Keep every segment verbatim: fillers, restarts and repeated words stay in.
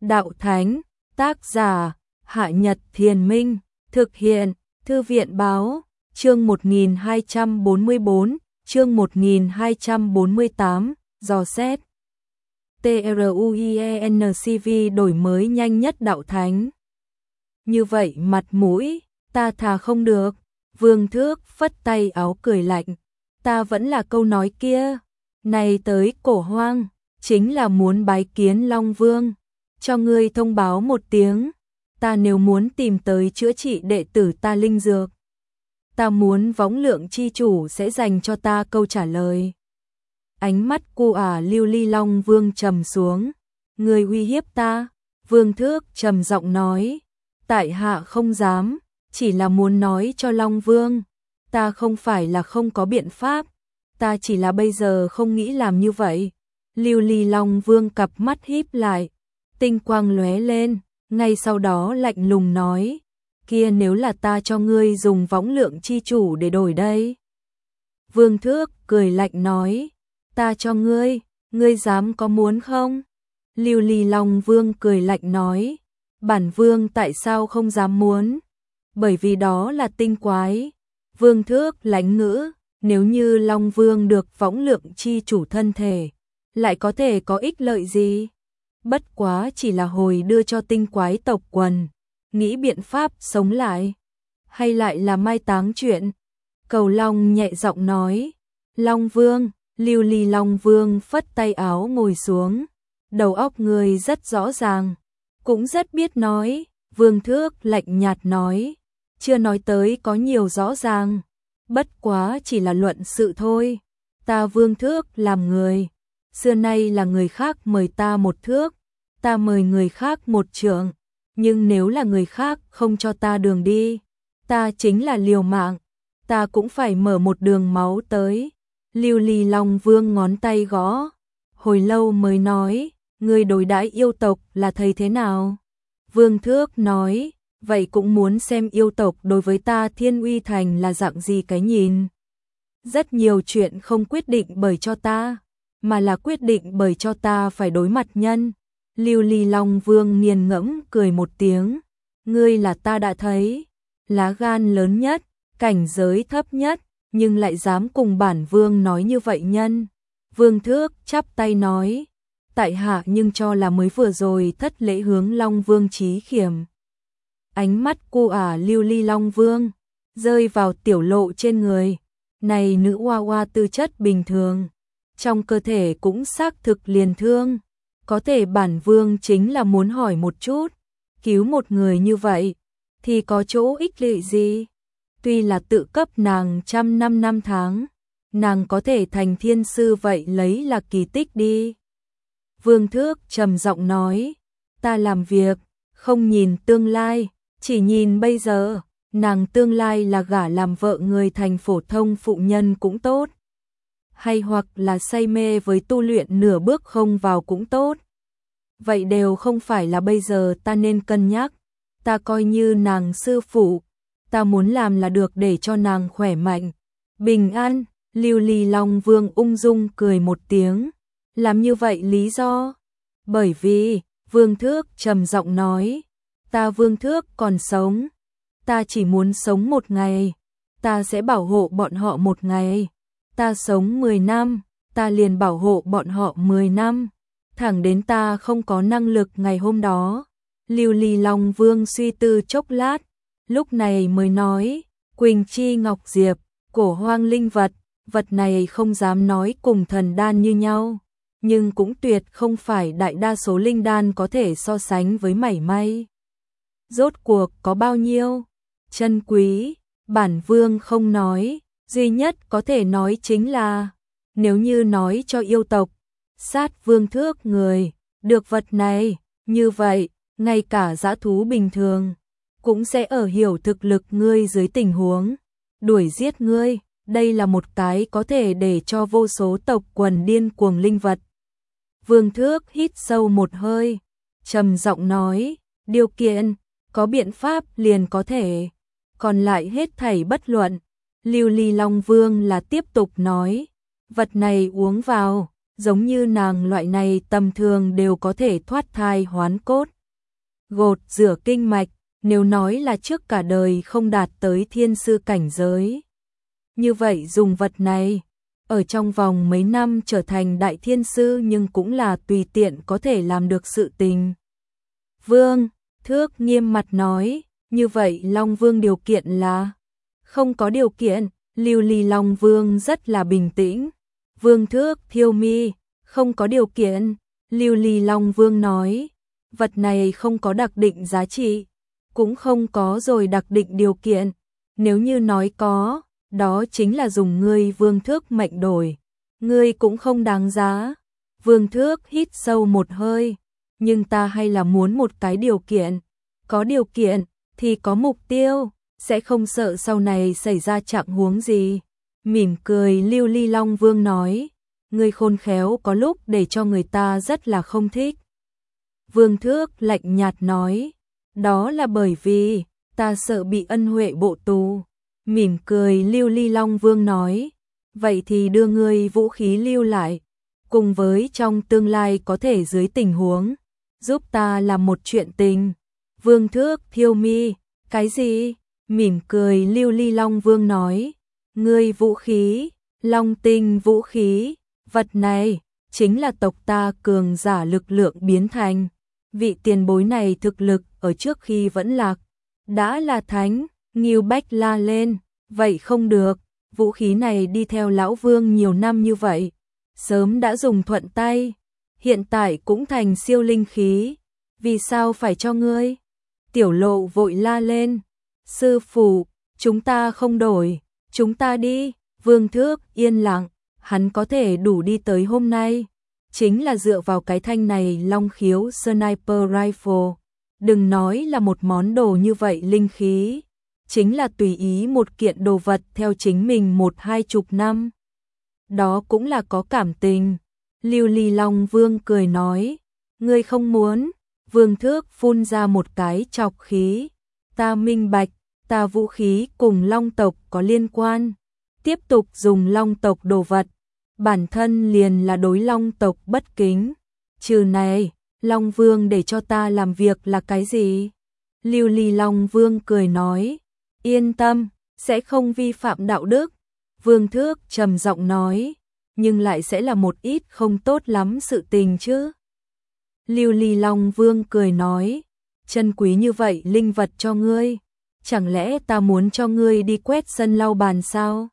đạo thánh, tác giả, Hạ Nhật Thiền Minh, thực hiện, Thư viện Báo, chương một nghìn hai trăm bốn mươi bốn, chương một nghìn hai trăm bốn mươi tám, dò xét. TRUIENCV đổi mới nhanh nhất đạo thánh. Như vậy mặt mũi, ta thà không được. Vương Thước phất tay áo cười lạnh. Ta vẫn là câu nói kia. Này tới Cổ Hoang, chính là muốn bái kiến Long Vương. Cho ngươi thông báo một tiếng. Ta nếu muốn tìm tới chữa trị đệ tử ta linh dược. Ta muốn Võng Lượng chi chủ sẽ dành cho ta câu trả lời. Ánh mắt cu ả Lưu Ly Long Vương trầm xuống. Ngươi uy hiếp ta. Vương Thước trầm giọng nói. Tại hạ không dám, chỉ là muốn nói cho Long Vương. Ta không phải là không có biện pháp. Ta chỉ là bây giờ không nghĩ làm như vậy. Lưu Ly Long Vương cặp mắt híp lại. Tinh quang lóe lên. Ngay sau đó lạnh lùng nói. Kia nếu là ta cho ngươi dùng Võng Lượng chi chủ để đổi đây. Vương Thước cười lạnh nói. Ta cho ngươi, ngươi dám có muốn không? Lưu Ly Long Vương cười lạnh nói. Bản vương tại sao không dám muốn? Bởi vì đó là tinh quái. Vương Thước lánh ngữ. Nếu như Long Vương được Võng Lượng chi chủ thân thể, lại có thể có ích lợi gì? Bất quá chỉ là hồi đưa cho tinh quái tộc quần, nghĩ biện pháp sống lại, hay lại là mai táng chuyện. Cầu Long nhẹ giọng nói. Long Vương. Lưu Ly Long Vương phất tay áo ngồi xuống. Đầu óc người rất rõ ràng, cũng rất biết nói. Vương Thước lạnh nhạt nói. Chưa nói tới có nhiều rõ ràng, bất quá chỉ là luận sự thôi. Ta Vương Thước làm người, xưa nay là người khác mời ta một thước, ta mời người khác một trượng. Nhưng nếu là người khác không cho ta đường đi, ta chính là liều mạng, ta cũng phải mở một đường máu tới. Lưu Ly Long Vương ngón tay gõ, hồi lâu mới nói. Người đối đãi yêu tộc là thấy thế nào? Vương Thước nói. Vậy cũng muốn xem yêu tộc đối với ta Thiên Uy Thành là dạng gì cái nhìn. Rất nhiều chuyện không quyết định bởi cho ta, mà là quyết định bởi cho ta phải đối mặt nhân. Lưu Ly Long Vương nghiền ngẫm cười một tiếng. Ngươi là ta đã thấy, lá gan lớn nhất, cảnh giới thấp nhất, nhưng lại dám cùng bản vương nói như vậy nhân. Vương Thước chắp tay nói. Tại hạ nhưng cho là mới vừa rồi thất lễ hướng Long Vương chí khiểm. Ánh mắt cu ả Lưu Ly Long Vương rơi vào tiểu lộ trên người. Này nữ oa oa tư chất bình thường, trong cơ thể cũng xác thực liền thương. Có thể bản vương chính là muốn hỏi một chút, cứu một người như vậy thì có chỗ ích lợi gì? Tuy là tự cấp nàng trăm năm năm tháng, nàng có thể thành thiên sư vậy lấy là kỳ tích đi. Vương Thước trầm giọng nói. Ta làm việc không nhìn tương lai, chỉ nhìn bây giờ. Nàng tương lai là gả làm vợ người thành phổ thông phụ nhân cũng tốt, hay hoặc là say mê với tu luyện nửa bước không vào cũng tốt. Vậy đều không phải là bây giờ ta nên cân nhắc. Ta coi như nàng sư phụ, ta muốn làm là được để cho nàng khỏe mạnh, bình an. Lưu Ly Long Vương ung dung cười một tiếng. Làm như vậy lý do? Bởi vì, Vương Thước trầm giọng nói. Ta Vương Thước còn sống, ta chỉ muốn sống một ngày, ta sẽ bảo hộ bọn họ một ngày. Ta sống mười năm, ta liền bảo hộ bọn họ mười năm, thẳng đến ta không có năng lực ngày hôm đó. Lưu Ly Long Vương suy tư chốc lát, lúc này mới nói. Quỳnh Chi Ngọc Diệp, Cổ Hoang linh vật, vật này không dám nói cùng thần đan như nhau, nhưng cũng tuyệt không phải đại đa số linh đan có thể so sánh với mảy may. Rốt cuộc có bao nhiêu chân quý, bản vương không nói, duy nhất có thể nói chính là, nếu như nói cho yêu tộc, sát Vương Thước người, được vật này, như vậy, ngay cả dã thú bình thường, cũng sẽ ở hiểu thực lực ngươi dưới tình huống, đuổi giết ngươi. Đây là một cái có thể để cho vô số tộc quần điên cuồng linh vật. Vương Thước hít sâu một hơi, trầm giọng nói. Điều kiện, có biện pháp liền có thể, còn lại hết thảy bất luận. Lưu Ly Long Vương là tiếp tục nói. Vật này uống vào, giống như nàng loại này tầm thường đều có thể thoát thai hoán cốt, gột rửa kinh mạch, nếu nói là trước cả đời không đạt tới thiên sư cảnh giới. Như vậy dùng vật này, ở trong vòng mấy năm trở thành đại thiên sư nhưng cũng là tùy tiện có thể làm được sự tình. Vương Thước nghiêm mặt nói, như vậy Long Vương điều kiện là? Không có điều kiện, Lưu Ly Long Vương rất là bình tĩnh. Vương Thước thiêu mi, không có điều kiện, Lưu Ly Long Vương nói, vật này không có đặc định giá trị, cũng không có rồi đặc định điều kiện, nếu như nói có, đó chính là dùng ngươi Vương Thước mệnh đổi, ngươi cũng không đáng giá. Vương Thước hít sâu một hơi, nhưng ta hay là muốn một cái điều kiện, có điều kiện thì có mục tiêu, sẽ không sợ sau này xảy ra trạng huống gì. Mỉm cười Lưu Ly Long Vương nói, ngươi khôn khéo có lúc để cho người ta rất là không thích. Vương Thước lạnh nhạt nói, đó là bởi vì ta sợ bị ân huệ bộ tù. Mỉm cười Lưu Ly Long Vương nói, vậy thì đưa ngươi vũ khí lưu lại, cùng với trong tương lai có thể dưới tình huống, giúp ta làm một chuyện tình. Vương Thước thiêu mi, cái gì? Mỉm cười Lưu Ly Long Vương nói, ngươi vũ khí, Long tinh vũ khí, vật này chính là tộc ta cường giả lực lượng biến thành. Vị tiền bối này thực lực ở trước khi vẫn lạc, đã là thánh. Ngưu Bách la lên, vậy không được, vũ khí này đi theo lão Vương nhiều năm như vậy, sớm đã dùng thuận tay, hiện tại cũng thành siêu linh khí, vì sao phải cho ngươi? Tiểu Lộ vội la lên, sư phụ, chúng ta không đổi, chúng ta đi. Vương Thước yên lặng, hắn có thể đủ đi tới hôm nay, chính là dựa vào cái thanh này Long Khiếu Sniper Rifle, đừng nói là một món đồ như vậy linh khí, chính là tùy ý một kiện đồ vật theo chính mình một hai chục năm. Đó cũng là có cảm tình. Lưu Ly Long Vương cười nói, ngươi không muốn. Vương Thước phun ra một cái chọc khí, ta minh bạch, ta vũ khí cùng Long tộc có liên quan, tiếp tục dùng Long tộc đồ vật, bản thân liền là đối Long tộc bất kính. Trừ này, Long Vương để cho ta làm việc là cái gì? Lưu Ly Long Vương cười nói, yên tâm, sẽ không vi phạm đạo đức. Vương Thước trầm giọng nói, nhưng lại sẽ là một ít không tốt lắm sự tình chứ. Lưu Ly Long Vương cười nói, chân quý như vậy linh vật cho ngươi, chẳng lẽ ta muốn cho ngươi đi quét sân lau bàn sao?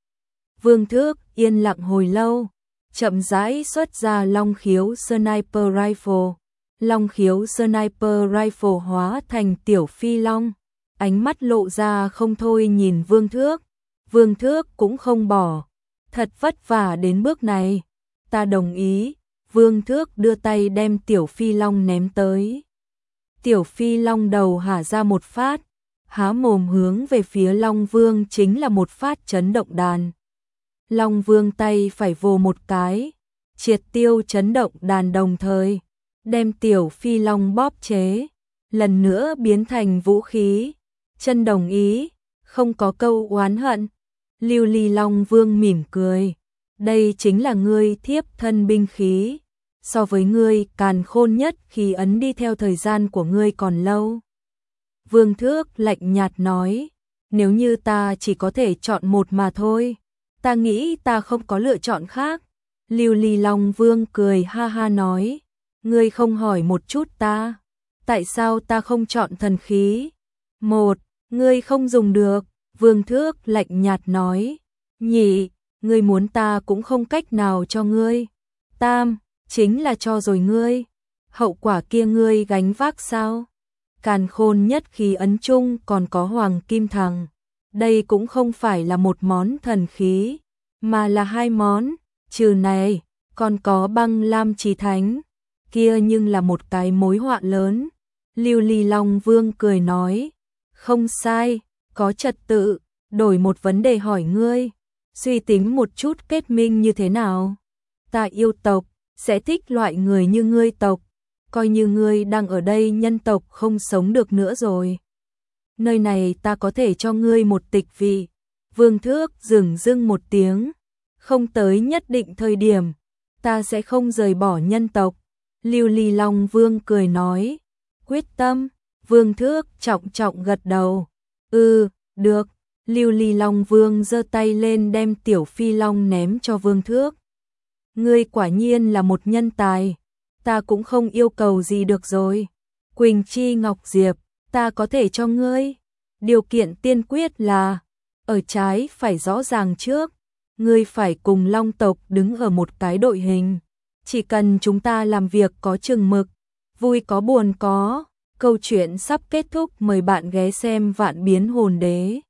Vương Thước yên lặng hồi lâu, chậm rãi xuất ra Long Khiếu Sniper Rifle. Long Khiếu Sniper Rifle hóa thành tiểu phi long, ánh mắt lộ ra không thôi nhìn Vương Thước. Vương Thước cũng không bỏ, thật vất vả đến bước này, ta đồng ý. Vương Thước đưa tay đem tiểu phi long ném tới. Tiểu phi long đầu hả ra một phát, há mồm hướng về phía Long Vương chính là một phát chấn động đàn. Long Vương tay phải vồ một cái, triệt tiêu chấn động đàn đồng thời, đem tiểu phi long bóp chế, lần nữa biến thành vũ khí. Chân đồng ý, không có câu oán hận. Lưu Ly Long Vương mỉm cười, đây chính là ngươi thiếp thân binh khí, so với ngươi càn khôn nhất khi ấn đi theo thời gian của ngươi còn lâu. Vương Thước lạnh nhạt nói, nếu như ta chỉ có thể chọn một mà thôi, ta nghĩ ta không có lựa chọn khác. Lưu Ly Long Vương cười ha ha nói, ngươi không hỏi một chút ta, tại sao ta không chọn thần khí? Một, ngươi không dùng được. Vương Thước lạnh nhạt nói, nhị, ngươi muốn ta cũng không cách nào cho ngươi. Tam, chính là cho rồi ngươi, hậu quả kia ngươi gánh vác sao? Càn khôn nhất khí ấn chung còn có hoàng kim thằng, đây cũng không phải là một món thần khí, mà là hai món, trừ này, còn có băng lam trì thánh, kia nhưng là một cái mối họa lớn. Lưu Ly Long Vương cười nói, không sai, có trật tự, đổi một vấn đề hỏi ngươi, suy tính một chút kết minh như thế nào? Ta yêu tộc, sẽ thích loại người như ngươi tộc, coi như ngươi đang ở đây nhân tộc không sống được nữa rồi. Nơi này ta có thể cho ngươi một tịch vị. Vương Thước dừng dưng một tiếng, không tới nhất định thời điểm, ta sẽ không rời bỏ nhân tộc. Lưu Ly Long Vương cười nói, quyết tâm. Vương Thước trọng trọng gật đầu. Ừ, được. Lưu Ly Long Vương giơ tay lên đem Tiểu Phi Long ném cho Vương Thước. Ngươi quả nhiên là một nhân tài, ta cũng không yêu cầu gì được rồi. Quỳnh Chi Ngọc Diệp, ta có thể cho ngươi. Điều kiện tiên quyết là, ở trái phải rõ ràng trước, ngươi phải cùng Long tộc đứng ở một cái đội hình. Chỉ cần chúng ta làm việc có chừng mực, vui có buồn có. Câu chuyện sắp kết thúc, mời bạn ghé xem Vạn Biến Hồn Đế.